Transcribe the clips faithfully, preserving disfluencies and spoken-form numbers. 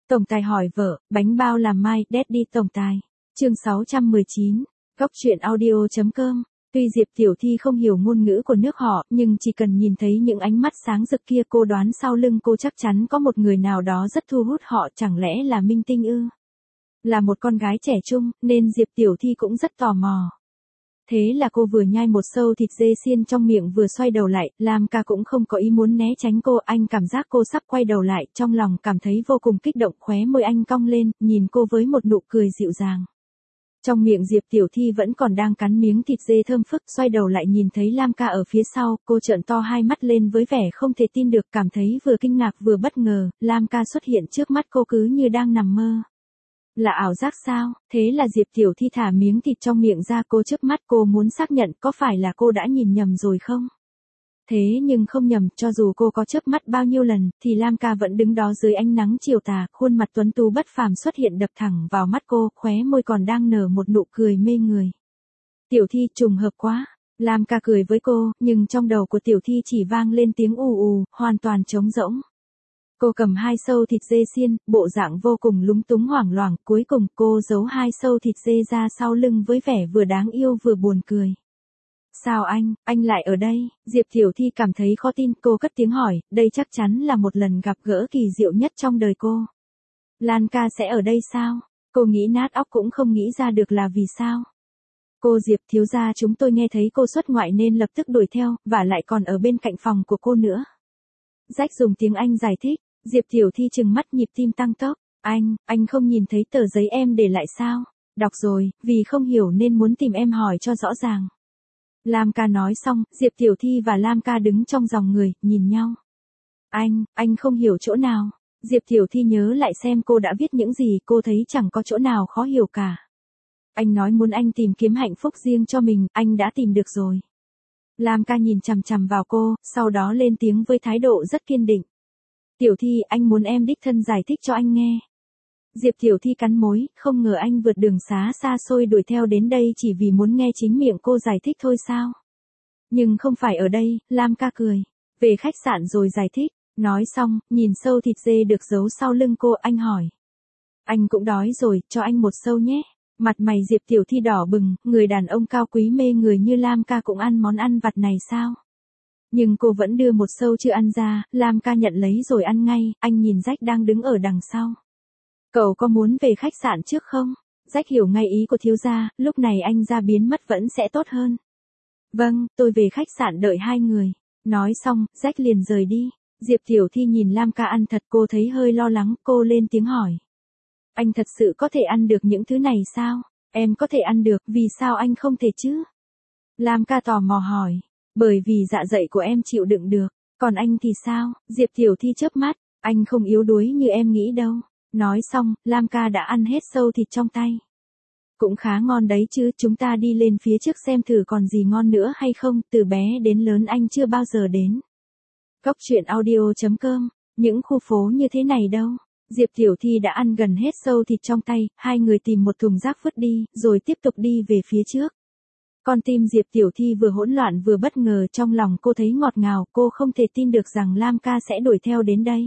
Tổng tài hỏi vợ, bánh bao làm mai, Daddy tổng tài. Chương sáu trăm mười chín. Góc truyện audio chấm com. Tuy Diệp Tiểu Thi không hiểu ngôn ngữ của nước họ, nhưng chỉ cần nhìn thấy những ánh mắt sáng rực kia cô đoán sau lưng cô chắc chắn có một người nào đó rất thu hút họ, chẳng lẽ là minh tinh ư? Là một con gái trẻ trung, nên Diệp Tiểu Thi cũng rất tò mò. Thế là cô vừa nhai một sâu thịt dê xiên trong miệng vừa xoay đầu lại, Lam Ca cũng không có ý muốn né tránh cô, anh cảm giác cô sắp quay đầu lại, trong lòng cảm thấy vô cùng kích động, khóe môi anh cong lên, nhìn cô với một nụ cười dịu dàng. Trong miệng Diệp Tiểu Thi vẫn còn đang cắn miếng thịt dê thơm phức, xoay đầu lại nhìn thấy Lam Ca ở phía sau, cô trợn to hai mắt lên với vẻ không thể tin được, cảm thấy vừa kinh ngạc vừa bất ngờ, Lam Ca xuất hiện trước mắt cô cứ như đang nằm mơ. Là ảo giác sao? Thế là Diệp Tiểu Thi thả miếng thịt trong miệng ra, cô trước mắt cô muốn xác nhận có phải là cô đã nhìn nhầm rồi không? Thế nhưng không nhầm, cho dù cô có chớp mắt bao nhiêu lần, thì Lam Ca vẫn đứng đó dưới ánh nắng chiều tà, khuôn mặt tuấn tú bất phàm xuất hiện đập thẳng vào mắt cô, khóe môi còn đang nở một nụ cười mê người. Tiểu Thi, trùng hợp quá. Lam Ca cười với cô, nhưng trong đầu của Tiểu Thi chỉ vang lên tiếng ù ù, hoàn toàn trống rỗng. Cô cầm hai sâu thịt dê xiên, bộ dạng vô cùng lúng túng hoảng loạn, cuối cùng cô giấu hai sâu thịt dê ra sau lưng với vẻ vừa đáng yêu vừa buồn cười. Sao anh, anh lại ở đây? Diệp Tiểu Thi cảm thấy khó tin, cô cất tiếng hỏi, đây chắc chắn là một lần gặp gỡ kỳ diệu nhất trong đời cô. Lan ca sẽ ở đây sao? Cô nghĩ nát óc cũng không nghĩ ra được là vì sao. Cô Diệp thiếu gia, chúng tôi nghe thấy cô xuất ngoại nên lập tức đuổi theo, và lại còn ở bên cạnh phòng của cô nữa. Jack dùng tiếng Anh giải thích. Diệp Tiểu Thi trừng mắt, nhịp tim tăng tốc. Anh, anh không nhìn thấy tờ giấy em để lại sao? Đọc rồi, vì không hiểu nên muốn tìm em hỏi cho rõ ràng. Lam Ca nói xong, Diệp Tiểu Thi và Lam Ca đứng trong dòng người, nhìn nhau. Anh, anh không hiểu chỗ nào. Diệp Tiểu Thi nhớ lại xem cô đã viết những gì, cô thấy chẳng có chỗ nào khó hiểu cả. Anh nói muốn anh tìm kiếm hạnh phúc riêng cho mình, anh đã tìm được rồi. Lam Ca nhìn chằm chằm vào cô, sau đó lên tiếng với thái độ rất kiên định. Tiểu Thi, anh muốn em đích thân giải thích cho anh nghe. Diệp Tiểu Thi cắn môi, không ngờ anh vượt đường xá xa xôi đuổi theo đến đây chỉ vì muốn nghe chính miệng cô giải thích thôi sao? Nhưng không phải ở đây, Lam Ca cười. Về khách sạn rồi giải thích. Nói xong, nhìn sâu thịt dê được giấu sau lưng cô, anh hỏi. Anh cũng đói rồi, cho anh một sâu nhé. Mặt mày Diệp Tiểu Thi đỏ bừng, người đàn ông cao quý mê người như Lam Ca cũng ăn món ăn vặt này sao? Nhưng cô vẫn đưa một sâu chưa ăn ra, Lam Ca nhận lấy rồi ăn ngay, anh nhìn Jack đang đứng ở đằng sau. Cậu có muốn về khách sạn trước không? Jack hiểu ngay ý của thiếu gia, lúc này anh ra biến mất vẫn sẽ tốt hơn. Vâng, tôi về khách sạn đợi hai người. Nói xong, Jack liền rời đi. Diệp Tiểu Thi nhìn Lam Ca ăn thật, cô thấy hơi lo lắng, cô lên tiếng hỏi. Anh thật sự có thể ăn được những thứ này sao? Em có thể ăn được, vì sao anh không thể chứ? Lam Ca tò mò hỏi. Bởi vì dạ dày của em chịu đựng được, còn anh thì sao? Diệp Tiểu Thi chớp mắt, anh không yếu đuối như em nghĩ đâu. Nói xong, Lam Ca đã ăn hết sâu thịt trong tay. Cũng khá ngon đấy chứ, chúng ta đi lên phía trước xem thử còn gì ngon nữa hay không, từ bé đến lớn anh chưa bao giờ đến. Góc truyện audio chấm com, những khu phố như thế này đâu. Diệp Tiểu Thi đã ăn gần hết sâu thịt trong tay, hai người tìm một thùng rác vứt đi, rồi tiếp tục đi về phía trước. Con tim Diệp Tiểu Thi vừa hỗn loạn vừa bất ngờ, trong lòng cô thấy ngọt ngào, cô không thể tin được rằng Lam Ca sẽ đuổi theo đến đây.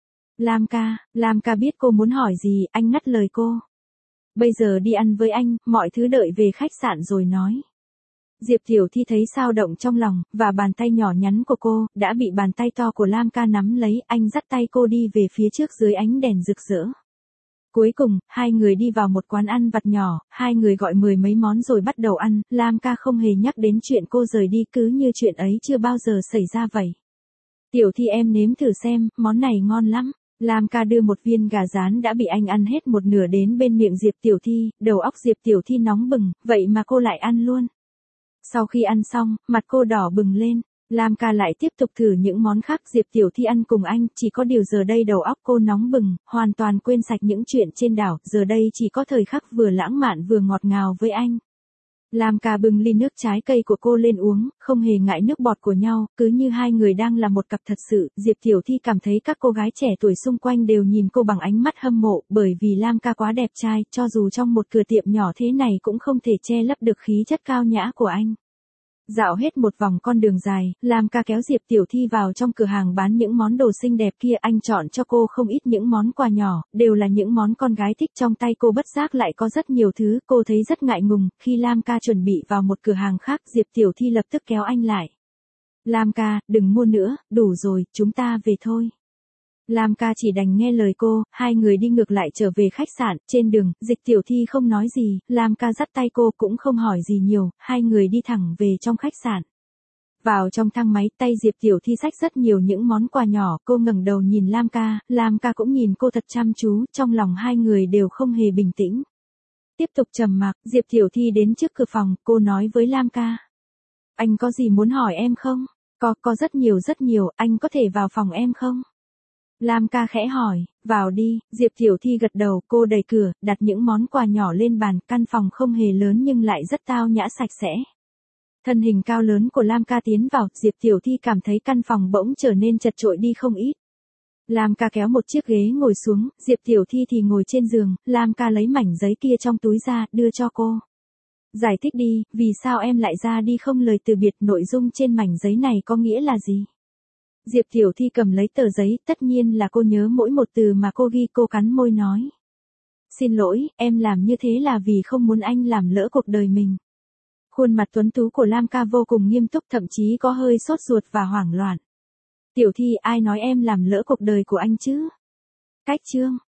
Lam Ca, Lam Ca biết cô muốn hỏi gì, anh ngắt lời cô. Bây giờ đi ăn với anh, mọi thứ đợi về khách sạn rồi nói. Diệp Tiểu Thi thấy dao động trong lòng, và bàn tay nhỏ nhắn của cô, đã bị bàn tay to của Lam Ca nắm lấy, anh dắt tay cô đi về phía trước dưới ánh đèn rực rỡ. Cuối cùng, hai người đi vào một quán ăn vặt nhỏ, hai người gọi mười mấy món rồi bắt đầu ăn, Lam Ca không hề nhắc đến chuyện cô rời đi, cứ như chuyện ấy chưa bao giờ xảy ra vậy. Tiểu Thi, em nếm thử xem, món này ngon lắm. Lam Ca đưa một viên gà rán đã bị anh ăn hết một nửa đến bên miệng Diệp Tiểu Thi, đầu óc Diệp Tiểu Thi nóng bừng, vậy mà cô lại ăn luôn. Sau khi ăn xong, mặt cô đỏ bừng lên. Lam Ca lại tiếp tục thử những món khác, Diệp Tiểu Thi ăn cùng anh, chỉ có điều giờ đây đầu óc cô nóng bừng, hoàn toàn quên sạch những chuyện trên đảo, giờ đây chỉ có thời khắc vừa lãng mạn vừa ngọt ngào với anh. Lam Ca bưng ly nước trái cây của cô lên uống, không hề ngại nước bọt của nhau, cứ như hai người đang là một cặp thật sự. Diệp Tiểu Thi cảm thấy các cô gái trẻ tuổi xung quanh đều nhìn cô bằng ánh mắt hâm mộ, bởi vì Lam Ca quá đẹp trai, cho dù trong một cửa tiệm nhỏ thế này cũng không thể che lấp được khí chất cao nhã của anh. Dạo hết một vòng con đường dài, Lam ca kéo Diệp Tiểu Thi vào trong cửa hàng bán những món đồ xinh đẹp kia, anh chọn cho cô không ít những món quà nhỏ, đều là những món con gái thích, trong tay cô bất giác lại có rất nhiều thứ, cô thấy rất ngại ngùng, khi Lam ca chuẩn bị vào một cửa hàng khác, Diệp Tiểu Thi lập tức kéo anh lại. Lam ca, đừng mua nữa, đủ rồi, chúng ta về thôi. Lam ca chỉ đành nghe lời cô, hai người đi ngược lại trở về khách sạn, trên đường, Diệp Tiểu Thi không nói gì, Lam ca dắt tay cô cũng không hỏi gì nhiều, hai người đi thẳng về trong khách sạn. Vào trong thang máy, tay Diệp Tiểu Thi xách rất nhiều những món quà nhỏ, cô ngẩng đầu nhìn Lam ca, Lam ca cũng nhìn cô thật chăm chú, trong lòng hai người đều không hề bình tĩnh. Tiếp tục trầm mặc, Diệp Tiểu Thi đến trước cửa phòng, cô nói với Lam ca. Anh có gì muốn hỏi em không? Có, có rất nhiều rất nhiều, anh có thể vào phòng em không? Lam ca khẽ hỏi, vào đi, Diệp Tiểu Thi gật đầu, cô đẩy cửa, đặt những món quà nhỏ lên bàn, căn phòng không hề lớn nhưng lại rất tao nhã sạch sẽ. Thân hình cao lớn của Lam ca tiến vào, Diệp Tiểu Thi cảm thấy căn phòng bỗng trở nên chật chội đi không ít. Lam ca kéo một chiếc ghế ngồi xuống, Diệp Tiểu Thi thì ngồi trên giường, Lam ca lấy mảnh giấy kia trong túi ra, đưa cho cô. Giải thích đi, vì sao em lại ra đi không lời từ biệt, nội dung trên mảnh giấy này có nghĩa là gì? Diệp Tiểu Thi cầm lấy tờ giấy, tất nhiên là cô nhớ mỗi một từ mà cô ghi, cô cắn môi nói. Xin lỗi, em làm như thế là vì không muốn anh làm lỡ cuộc đời mình. Khuôn mặt tuấn tú của Lam ca vô cùng nghiêm túc, thậm chí có hơi sốt ruột và hoảng loạn. Tiểu Thi, ai nói em làm lỡ cuộc đời của anh chứ? Cách chương.